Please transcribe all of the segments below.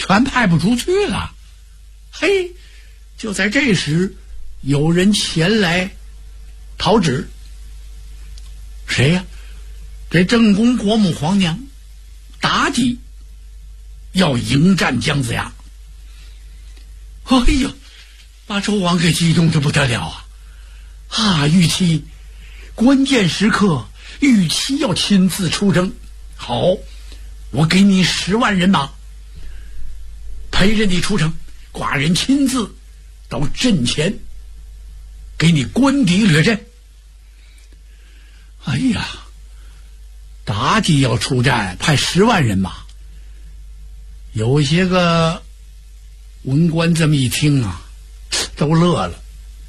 全派不出去了。嘿，就在这时，有人前来讨旨。谁呀？这正宫国母皇娘妲己要迎战姜子牙。哎呀，把周王给激动得不得了啊！玉妻，关键时刻玉妻要亲自出征。好，我给你10万人马陪着你出城，寡人亲自到阵前给你观敌掠阵。哎呀，妲己要出战，派10万人马。有些个文官这么一听啊，都乐了。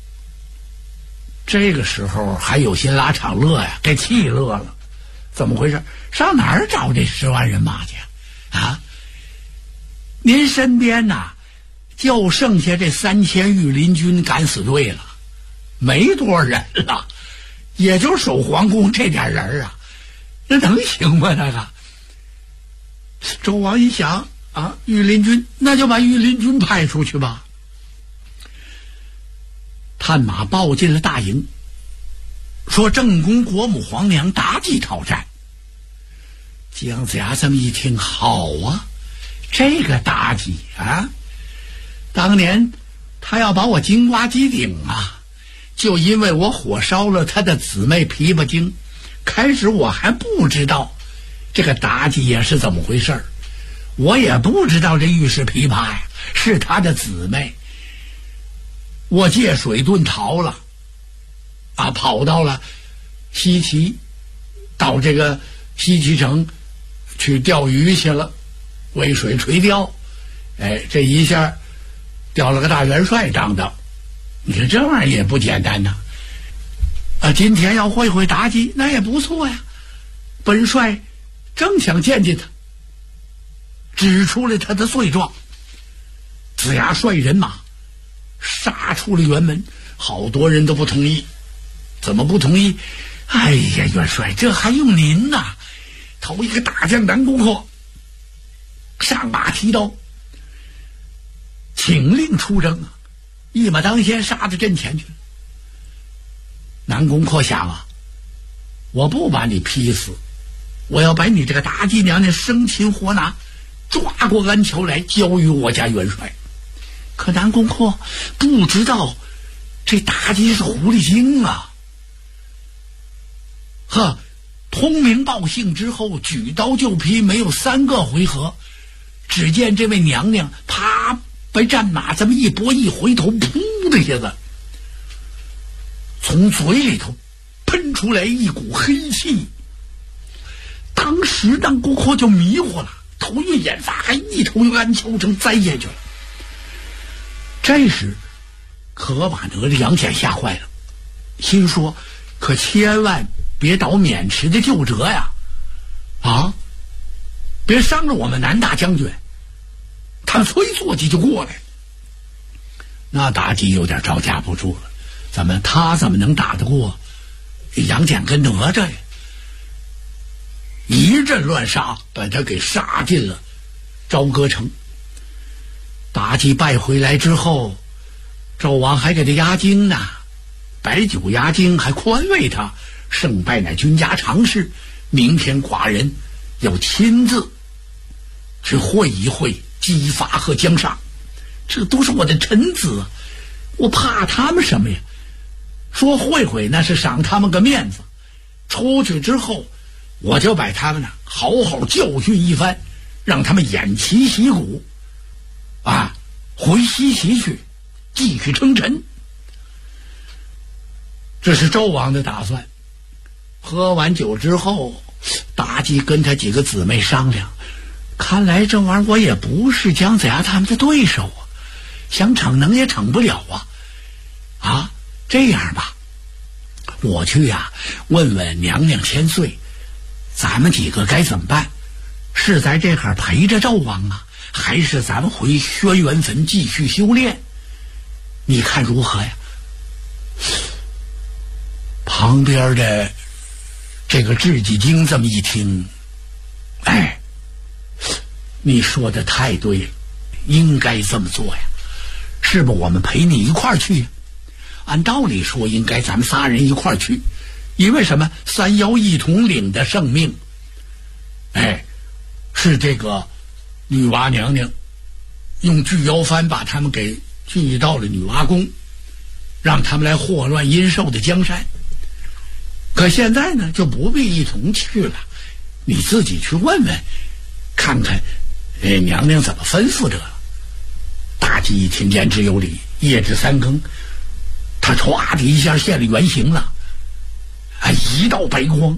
这个时候还有些拉场乐呀，给气乐了。怎么回事？上哪儿找这10万人马去啊？您身边呐，就剩下这3000御林军敢死队了，没多少人了，也就守皇宫这点人啊，那能行吗？那个周王一想啊，御林军，那就把御林军派出去吧。探马报进了大营，说正宫国母皇娘妲己讨战。姜子牙这么一听，好啊，这个妲己啊，当年他要把我金瓜击顶啊，就因为我火烧了他的姊妹琵琶精。开始我还不知道这个妲己也是怎么回事，我也不知道这玉氏琵琶呀是他的姊妹。我借水遁逃了啊，跑到了西岐，到这个西岐城去钓鱼去了，渭水垂钓。哎，这一下钓了个大元帅当当。你看这玩意儿也不简单呐。啊，今天要会会妲己，那也不错呀。本帅正想见见他，指出了他的罪状。子牙率人马杀出了辕门，好多人都不同意。怎么不同意？哎呀，元帅，这还用您呐？头一个大将南宫阔上马提刀，请令出征啊！一马当先杀到阵前去了。南宫阔想啊，我不把你劈死，我要把你这个妲己娘娘生擒活拿，抓过安桥来，交于我家元帅。可南宫阔不知道这妲己是狐狸精啊！呵，通明报信之后，举刀就劈，没有3个回合，只见这位娘娘啪被战马这么一拨，一回头，噗的一下子，从嘴里头喷出来一股黑气。当时南宫阔就迷糊了，头晕眼发，还一头由安桥城栽下去了。这时可把哪吒杨戬吓坏了，心说可千万别倒渑池的旧辙呀，啊，别伤了我们南大将军。他催坐骑就过来，那妲己有点招架不住了，他怎么能打得过杨戬跟哪吒呀？一阵乱杀，把他给杀进了朝歌城。妲己败回来之后，纣王还给他压惊呢，摆酒压惊，还宽慰他，胜败乃君家常事，明天寡人要亲自去会一会姬发和姜尚，这都是我的臣子，我怕他们什么呀？说会会那是赏他们个面子，出去之后我就把他们呢好好教训一番，让他们偃旗息鼓啊，回西岐去继续称臣。这是纣王的打算。喝完酒之后，妲己跟他几个姊妹商量，看来这玩意儿我也不是姜子牙他们的对手啊，想逞能也逞不了啊。啊，这样吧，我去呀问问娘娘千岁，咱们几个该怎么办？是在这儿陪着纣王啊，还是咱们回轩辕坟继续修炼？你看如何呀？旁边的这个智计经这么一听，哎，你说的太对了， 应该这么做呀，是不？我们陪你一块儿去呀。按道理说，应该咱们仨人一块儿去，因为什么？三妖一统领的圣命，是这个女娲娘娘用聚妖幡把他们给聚到了女娲宫，让他们来祸乱阴寿的江山。可现在呢，就不必一同去了，你自己去问问，看看，娘娘怎么吩咐得了。大吉一听言之有理，夜至三更，他唰的一下现了原形了，一道白光，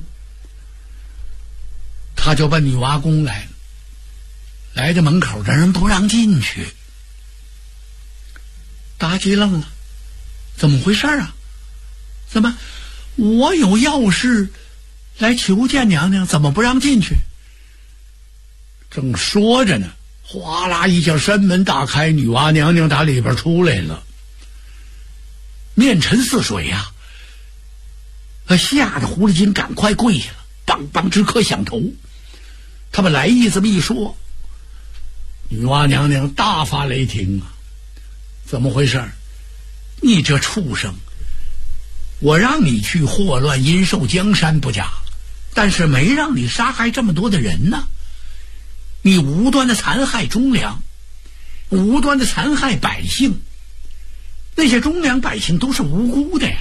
他就奔女娲宫来了。来到门口，这人不让进去。妲己愣了，怎么回事啊？怎么我有要事来求见娘娘，怎么不让进去？正说着呢，哗啦一下，山门打开，女娲娘娘打里边出来了，面沉似水呀！吓得狐狸精赶快跪下了，梆梆直磕响头。他们来意这么一说，女娲娘娘大发雷霆啊！怎么回事？你这畜生，我让你去祸乱阴寿江山不假，但是没让你杀害这么多的人呢。你无端的残害忠良，无端的残害百姓，那些忠良百姓都是无辜的呀。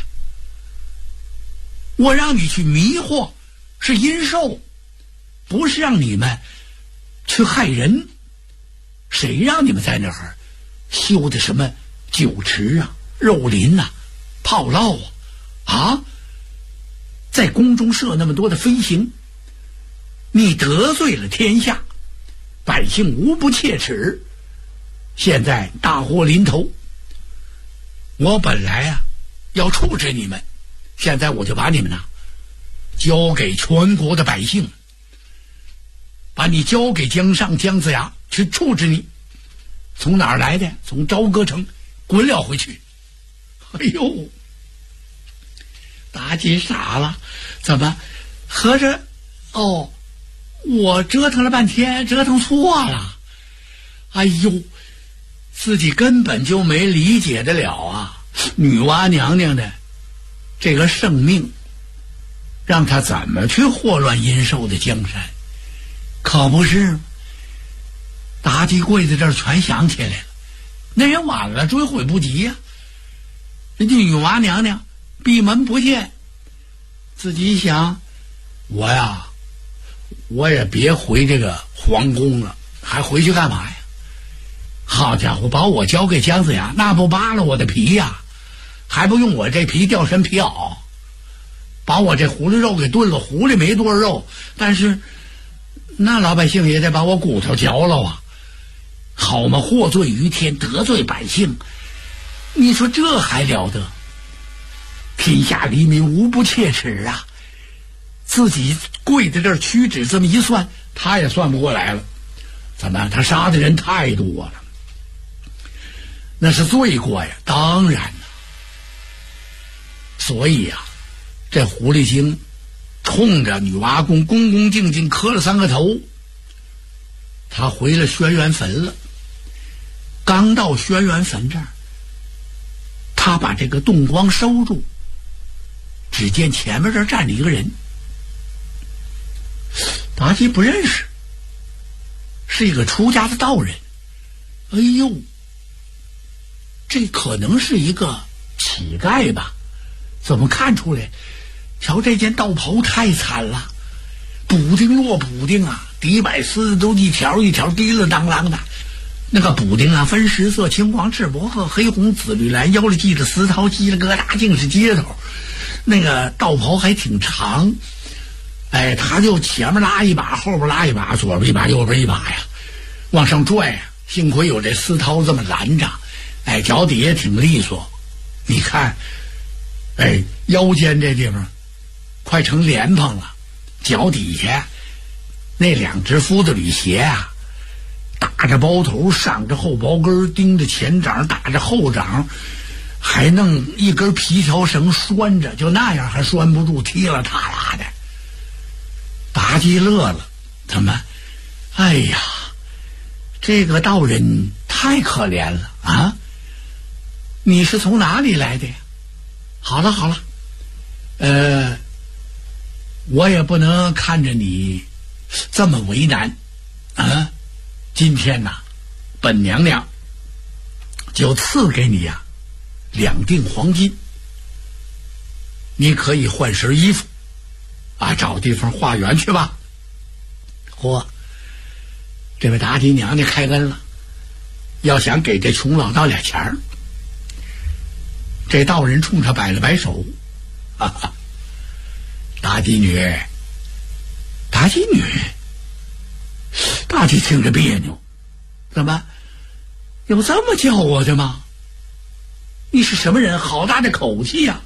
我让你去迷惑是阴寿，不是让你们去害人。谁让你们在那儿修的什么酒池啊、肉林啊、炮烙啊，在宫中设那么多的飞行，你得罪了天下，百姓无不切齿。现在大祸临头，我本来要处置你们，现在我就把你们交给全国的百姓，把你交给江上姜子牙去处置你。从哪儿来的？从朝歌城，滚了回去。哎呦，妲己傻了，怎么合着我折腾了半天，折腾错了。哎呦，自己根本就没理解得了啊！女娲娘娘的这个圣命，让她怎么去祸乱阴寿的江山？可不是吗？妲己跪在这儿全想起来了，那人晚了，追悔不及呀。人家女娲娘娘闭门不见，自己一想，我也别回这个皇宫了，还回去干嘛呀？好家伙，把我交给姜子牙，那不扒了我的皮呀，还不用我这皮掉身皮袄，把我这狐狸肉给炖了。狐狸没多少肉，但是那老百姓也得把我骨头嚼了啊！好嘛，获罪于天，得罪百姓，你说这还了得？天下黎民无不切齿啊！自己跪在这儿屈指这么一算，他也算不过来了。怎么他杀的人太多了，那是罪过呀，当然了。所以这狐狸精冲着女娲宫恭恭敬敬磕了3个头，他回了轩辕坟了。刚到轩辕坟这儿，他把这个洞光收住，只见前面这儿站着一个人，妲己不认识，是一个出家的道人。哎呦，这可能是一个乞丐吧？怎么看出来？瞧这件道袍太惨了，补丁落补丁底摆丝都一条一条滴了当啷的。那个补丁分10色，青黄赤薄褐黑红紫绿蓝，腰里系着丝绦，叽里疙瘩尽是接头。那个道袍还挺长，他就前面拉一把，后边拉一把，左边一把，右边一把呀，往上拽呀。幸亏有这丝绦这么拦着，脚底也挺利索。你看，腰间这地方快成莲蓬了，脚底下那2只夫子履鞋打着包头，上着后包跟，盯着前掌，打着后掌，还弄一根皮条绳拴着，就那样还拴不住，踢了踏啦的。妲己乐了，怎么？哎呀，这个道人太可怜了啊！你是从哪里来的呀？好了，我也不能看着你这么为难啊！今天呐，本娘娘就赐给你呀2锭黄金，你可以换身衣服啊，找地方化缘去吧。嚯，这位妲己娘娘开恩了，要想给这穷老道点钱儿。这道人冲他摆了摆手，哈哈，妲己女，妲己听着别扭，怎么有这么叫我的吗？你是什么人？好大的口气呀！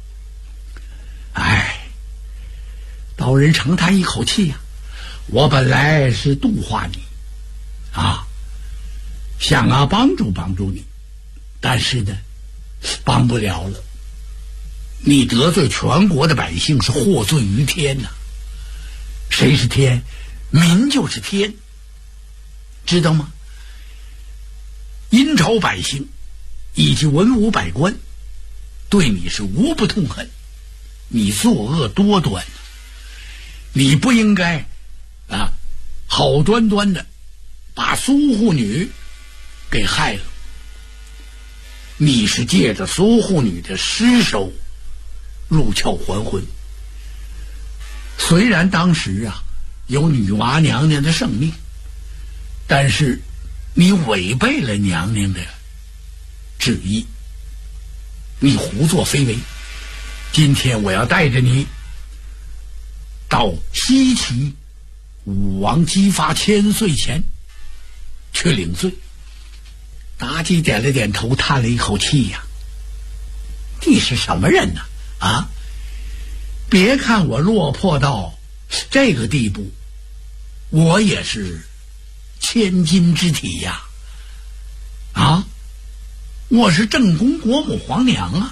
哎，道人长叹一口气呀，我本来是度化你啊，想帮助你，但是呢帮不了了，你得罪全国的百姓是获罪于天呐。谁是天？民就是天，知道吗？殷朝百姓以及文武百官对你是无不痛恨，你作恶多端，你不应该好端端的把苏护女给害了。你是借着苏护女的尸首入鞘还魂，虽然当时有女娲娘娘的圣命，但是你违背了娘娘的旨意，你胡作非为。今天我要带着你到西岐武王姬发1000岁前去领罪。妲己点了点头，叹了一口气呀，你是什么人呢？啊，别看我落魄到这个地步，我也是千金之体呀！啊，我是正宫国母皇娘啊！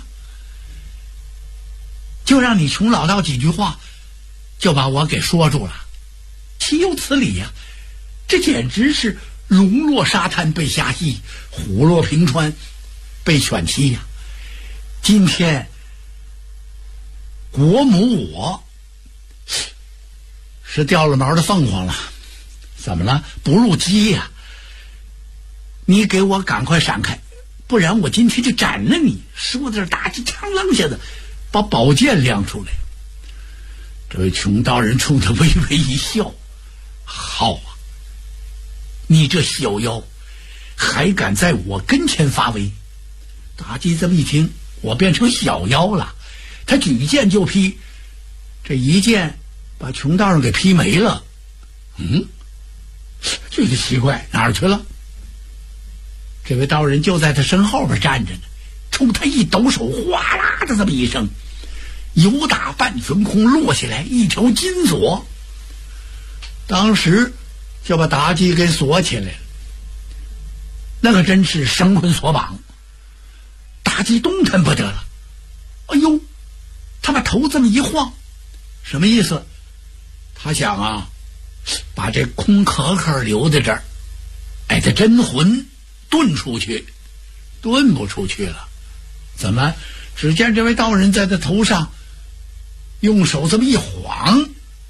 就让你穷老道几句话，就把我给说住了，岂有此理呀！这简直是龙落沙滩被虾戏，虎落平川被犬欺呀！今天国母我是掉了毛的凤凰了，怎么了？不入鸡呀！你给我赶快闪开，不然我今天就斩了你！说到这儿，妲己嘡啷下子把宝剑亮出来。这位穷道人冲他微微一笑，好啊，你这小妖还敢在我跟前发威！妲己这么一听，我变成小妖了，他举剑就劈，这一剑把穷道人给劈没了。这个奇怪，哪儿去了？这位道人就在他身后边站着呢，冲他一抖手，哗啦的这么一声，由打半悬空落下来一条金锁，当时就把妲己给锁起来了。那可真是绳捆索绑，妲己动弹不得了。哎呦，他把头这么一晃，什么意思？他想把这空壳壳留在这儿，这真魂遁出去，遁不出去了。怎么？只见这位道人在他头上用手这么一晃，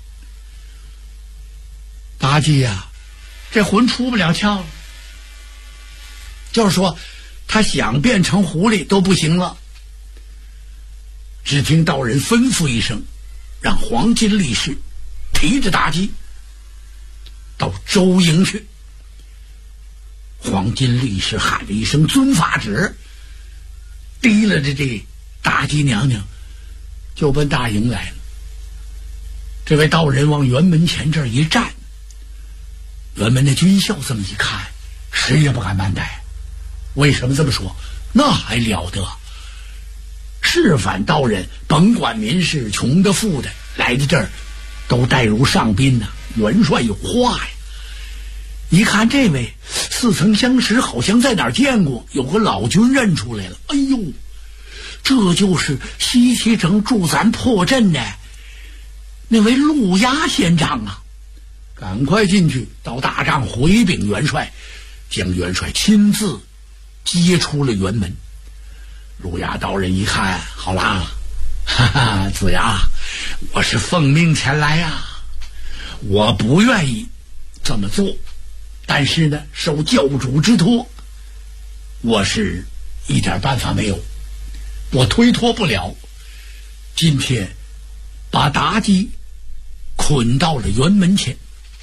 妲己呀，这魂出不了窍了。就是说，他想变成狐狸都不行了。只听道人吩咐一声，让黄金力士提着妲己到周营去。黄金力士喊了一声遵法旨，提了这妲己娘娘就奔大营来了。这位道人往辕门前这儿一站，辕门的军校这么一看，谁也不敢慢待。为什么这么说？那还了得！是反道人，甭管民是穷的富的，来到这儿都待如上宾呐。元帅有话呀！一看这位似曾相识，好像在哪儿见过，有个老军认出来了。哎呦，这就是西岐城助咱破阵的那位陆押仙长啊！赶快进去到大帐回禀元帅， 将元帅亲自接出了辕门。陆牙道人一看，好啦，哈哈，子牙，我是奉命前来啊，我不愿意这么做，但是呢，受教主之托，我是一点办法没有，我推脱不了。今天把妲己捆到了辕门前，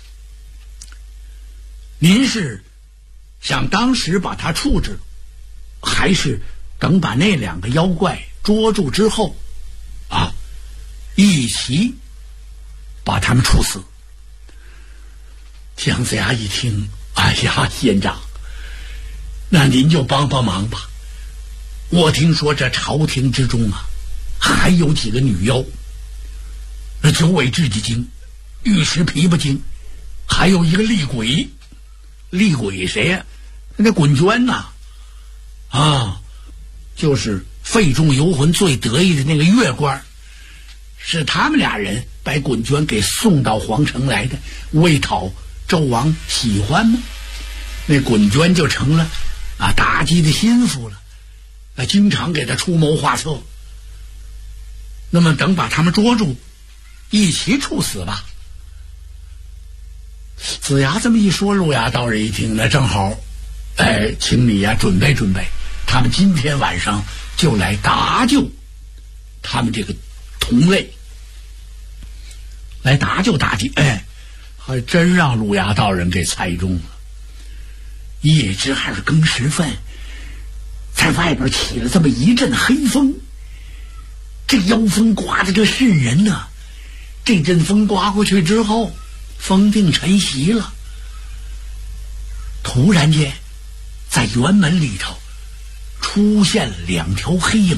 您是想当时把他处置，还是等把那2个妖怪捉住之后啊，一起把他们处死？姜子牙一听，哎呀，县长，那您就帮帮忙吧。我听说这朝廷之中啊，还有几个女妖，那九尾雉鸡精、玉石琵琶精，还有一个厉鬼。厉鬼谁呀？那滚娟呐，就是废中游魂最得意的那个月官，是他们俩人把滚娟给送到皇城来的，为讨纣王喜欢吗？那滚娟就成了妲己的心腹了，经常给他出谋划策。那么等把他们捉住，一起处死吧。子牙这么一说，陆牙道人一听，那正好，请你呀准备准备，他们今天晚上就来搭救他们这个同类，来搭救妲己。还真让陆牙道人给猜中了。夜至二更时分，在外边起了这么一阵黑风，这妖风刮的这瘆人呢。这阵风刮过去之后，风定晨曦了。突然间，在辕门里头出现了2条黑影。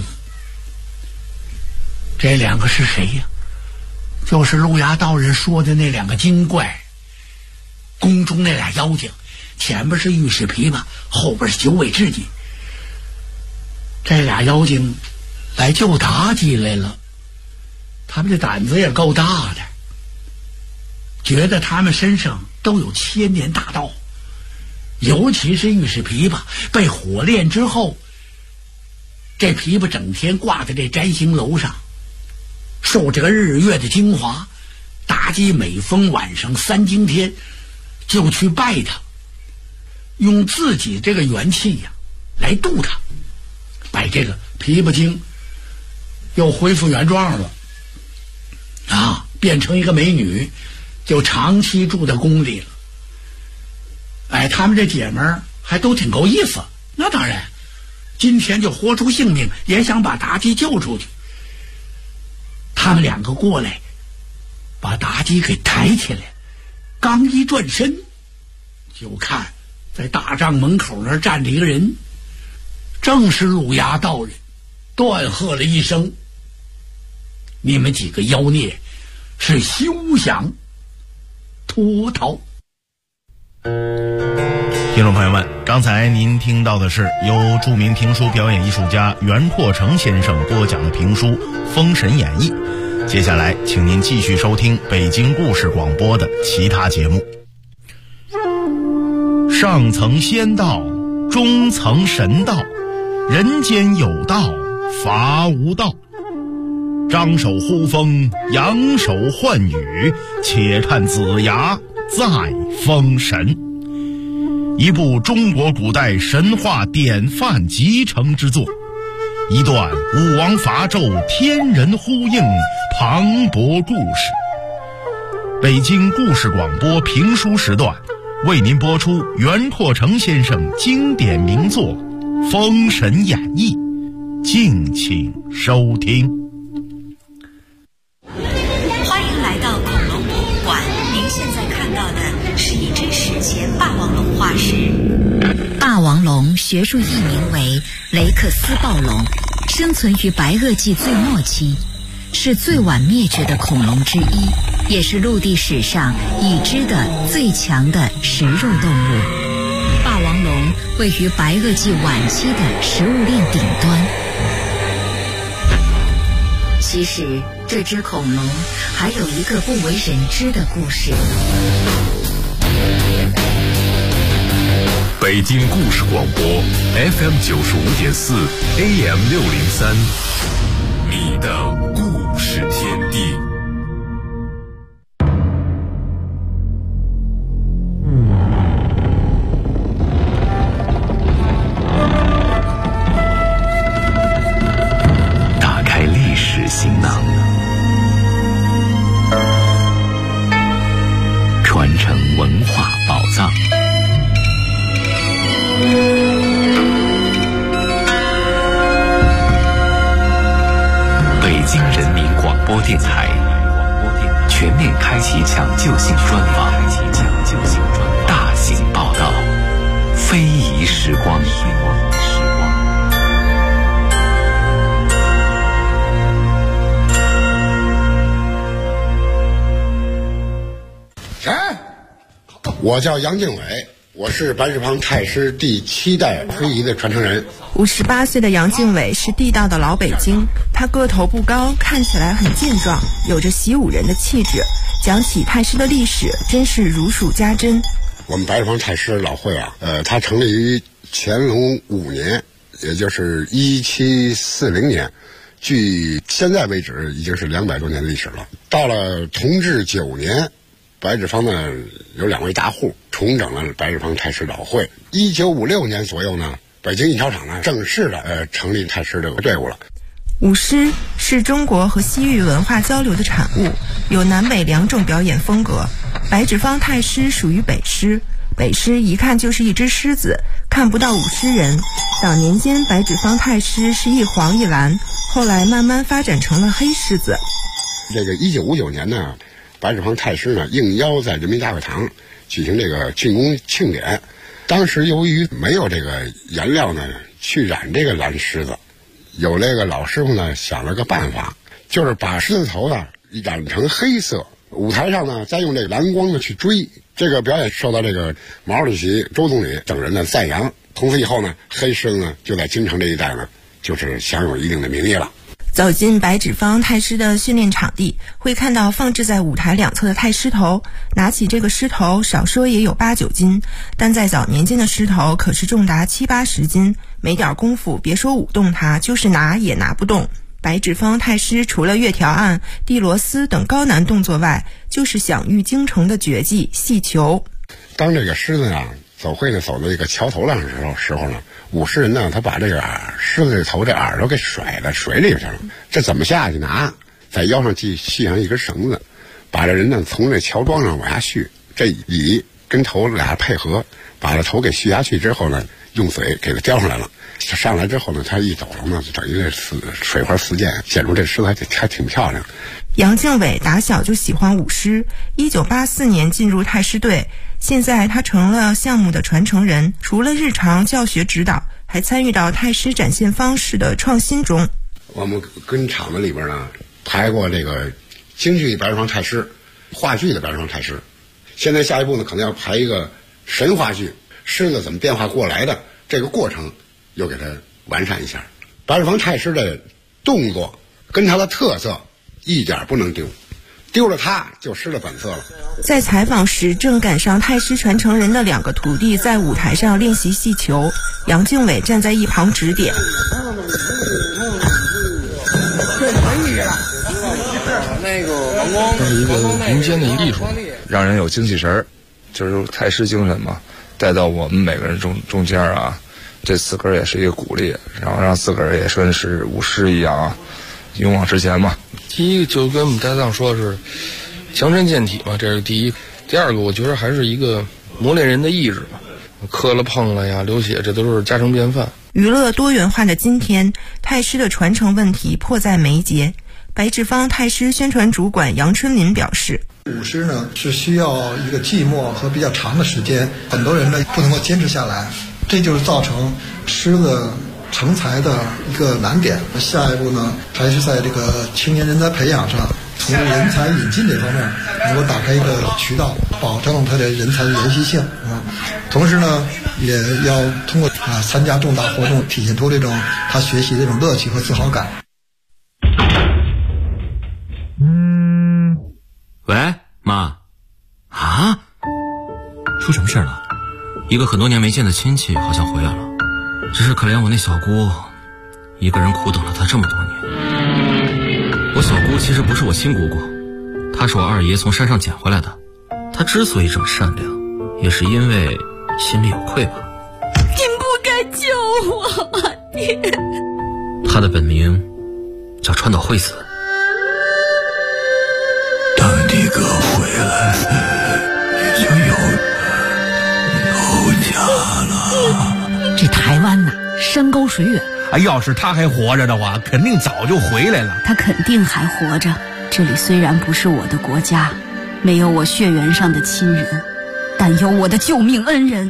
这2个是谁呀？就是陆牙道人说的那2个精怪，宫中那俩妖精，前边是玉石琵琶，后边是九尾雉鸡。这俩妖精来救妲己来了，他们这胆子也够大的，觉得他们身上都有千年大道，尤其是玉石琵琶被火炼之后，这琵琶整天挂在这摘星楼上，受这个日月的精华，妲己每逢晚上3更天就去拜他，用自己这个元气呀来渡他，把这个琵琶精又恢复原状了变成一个美女，就长期住在宫里了。他们这姐们儿还都挺够意思，那当然今天就豁出性命也想把妲己救出去。他们2个过来把妲己给抬起来，刚一转身就看在大帐门口那儿站着一个人，正是陆牙道人，断喝了一声：你们几个妖孽是休想脱逃。 听众朋友们，刚才您听到的是由著名评书表演艺术家袁阔成先生播讲的评书《封神演义》。接下来请您继续收听北京故事广播的其他节目。上层仙道，中层神道，人间有道，伐无道。张手呼风，扬手唤雨，且看子牙再封神。一部中国古代神话典范集成之作，一段武王伐纣天人呼应磅礴故事。北京故事广播评书时段为您播出袁阔成先生经典名作《封神演义》，敬请收听。 欢迎来到恐龙博物馆，您现在看到的是一只史前霸王龙化石。霸王龙学术译名为雷克斯暴龙，生存于白垩纪最末期，是最晚灭绝的恐龙之一，也是陆地史上已知的最强的食肉动物。霸王龙位于白垩纪晚期的食物链顶端。其实这只恐龙还有一个不为人知的故事。 北京故事广播 FM95.4 AM603，你的故事天地。 打开历史行囊，传承文化宝藏。北京人民广播电台全面开启抢救性专访，大型报道，非遗时光。 我叫杨敬伟，我是白纸坊太师第7代非遗的传承人。 58岁的杨敬伟是地道的老北京，他个头不高，看起来很健壮，有着习武人的气质。讲起太师的历史，真是如数家珍。 我们白纸坊太师老会啊，它成立于乾隆5年，也就是1740年，距现在为止已经是200多年历史了。到了同治9年。白纸坊呢有2位大户重整了白纸坊太师老会。1956年左右呢，北京印钞厂呢正式的成立太师这个队伍了。 舞狮是中国和西域文化交流的产物，有南北2种表演风格。白纸坊太师属于北狮，北狮一看就是一只狮子，看不到舞狮人。早年间白纸坊太师是一黄一蓝，后来慢慢发展成了黑狮子。 这个1959年呢，白纸坊太师呢应邀在人民大会堂举行这个竣工庆典。当时由于没有这个颜料呢去染这个蓝狮子，有这个老师傅呢想了个办法，就是把狮子头呢染成黑色，舞台上呢再用这个蓝光呢去追。这个表演受到这个毛主席、周总理等人的赞扬。从此以后呢，黑狮子呢就在京城这一带呢就是享有一定的名义了。 走进白纸坊太师的训练场地，会看到放置在舞台2侧的太师头。拿起这个狮头，少说也有8、9斤，但在早年间的狮头可是重达7、80斤，没点功夫，别说舞动它，就是拿也拿不动。白纸坊太师除了月条案、递螺丝等高难动作外，就是享誉京城的绝技戏球。 当这个狮子啊走会呢走到这个桥头上的时候呢，舞狮人呢他把这个狮子这头这耳朵给甩到水里去了。这怎么下去呢？在腰上系上一根绳子，把这人呢从这桥桩上往下续，这尾跟头俩配合，把这头给续下去之后呢，用嘴给它叼上来了。上来之后呢，他一抖了呢，就等于这水花四溅，显出这狮子还挺漂亮。 杨敬伟打小就喜欢舞狮，1984年进入太师队，现在他成了项目的传承人，除了日常教学指导，还参与到太师展现方式的创新中。 我们跟厂子里边呢排过这个京剧白纸坊太师、话剧的白纸坊太师，现在下一步呢可能要排一个神话剧，狮子怎么变化过来的这个过程又给它完善一下。白纸坊太师的动作跟他的特色一点不能丢，丢了它就失了本色了。 在采访时，正赶上太师传承人的2个徒弟在舞台上练习戏球，杨敬伟站在一旁指点。 这是一个民间的艺术，让人有精气神儿，就是太师精神嘛，带到我们每个人中间啊。这4个人也是一个鼓励，然后让4个人也算是舞狮一样啊，勇往直前嘛。第一个就跟我们搭档说的是强身健体嘛，这是第一。第二个我觉得还是一个磨练人的意志吧，磕了碰了呀，流血，这都是家常便饭。 娱乐多元化的今天，太师的传承问题迫在眉睫。白纸坊太师宣传主管杨春林表示， 舞狮呢是需要一个寂寞和比较长的时间，很多人呢不能够坚持下来，这就是造成狮子成才的一个难点。下一步呢，还是在这个青年人才培养上，从人才引进这方面能够打开一个渠道，保证他的人才的延续性啊。同时呢，也要通过参加重大活动，体现出这种他学习的这种乐趣和自豪感。 喂，妈，啊，出什么事了？ 一个很多年没见的亲戚好像回来了，只是可怜我那小姑一个人苦等了他这么多年。我小姑其实不是我亲姑姑，她是我二爷从山上捡回来的。她之所以这么善良，也是因为心里有愧吧。 您不该救我啊，您！ 她的本名叫川岛惠子。 当你哥回来，你就有家了。 这台湾呐，山高水远。 要是他还活着的话，肯定早就回来了。 他肯定还活着。这里虽然不是我的国家，没有我血缘上的亲人，但有我的救命恩人。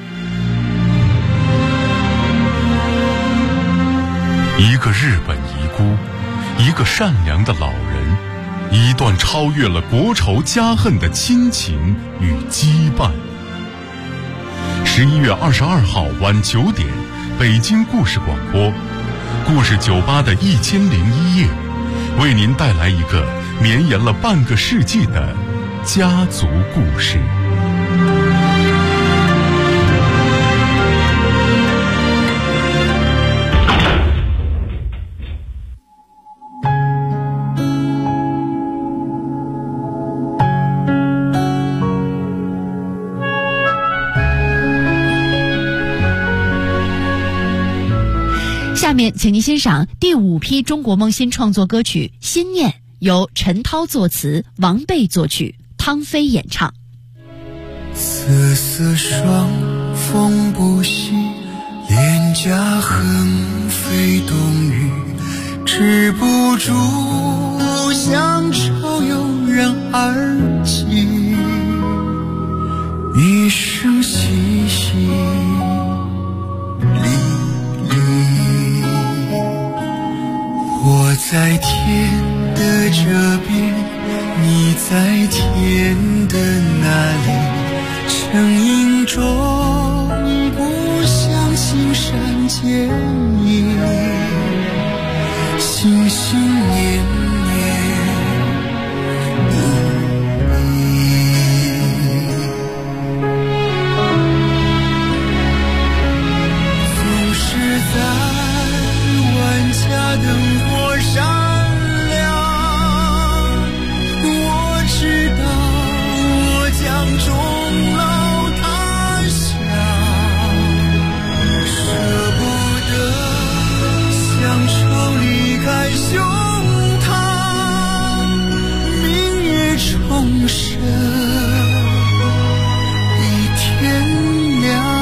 一个日本遗孤，一个善良的老人，一段超越了国仇家恨的亲情与羁绊。11月22号晚9点，北京故事广播，故事酒吧的1001夜，为您带来一个绵延了半个世纪的家族故事。 下面请您欣赏第5批中国梦新创作歌曲《心念》，由陈涛作词，王贝作曲，汤飞演唱。 瑟瑟双风不息，脸颊横飞冬雨，止不住乡愁油然而起，一声淅淅我在天的这边，你在天的那里，成影中不相信山间影，心心念念总是在万家灯火闪亮，我知道我将终老他乡，舍不得乡愁离开胸膛，明月重生一天亮。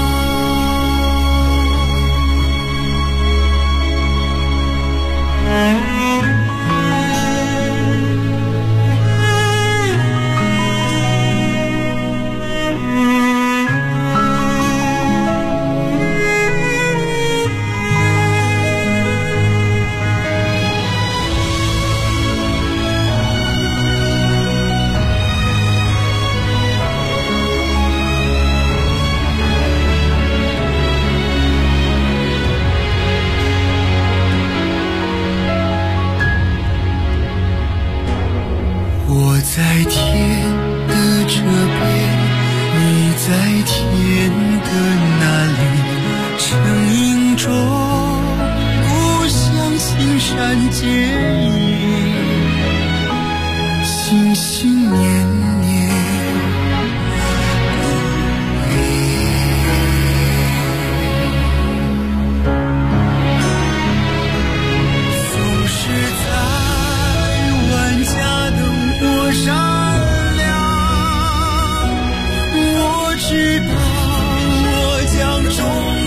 我在天的这边，你在天的那里，成影中不相信山间影，心心念念总是在万家灯火闪亮，我知道我将终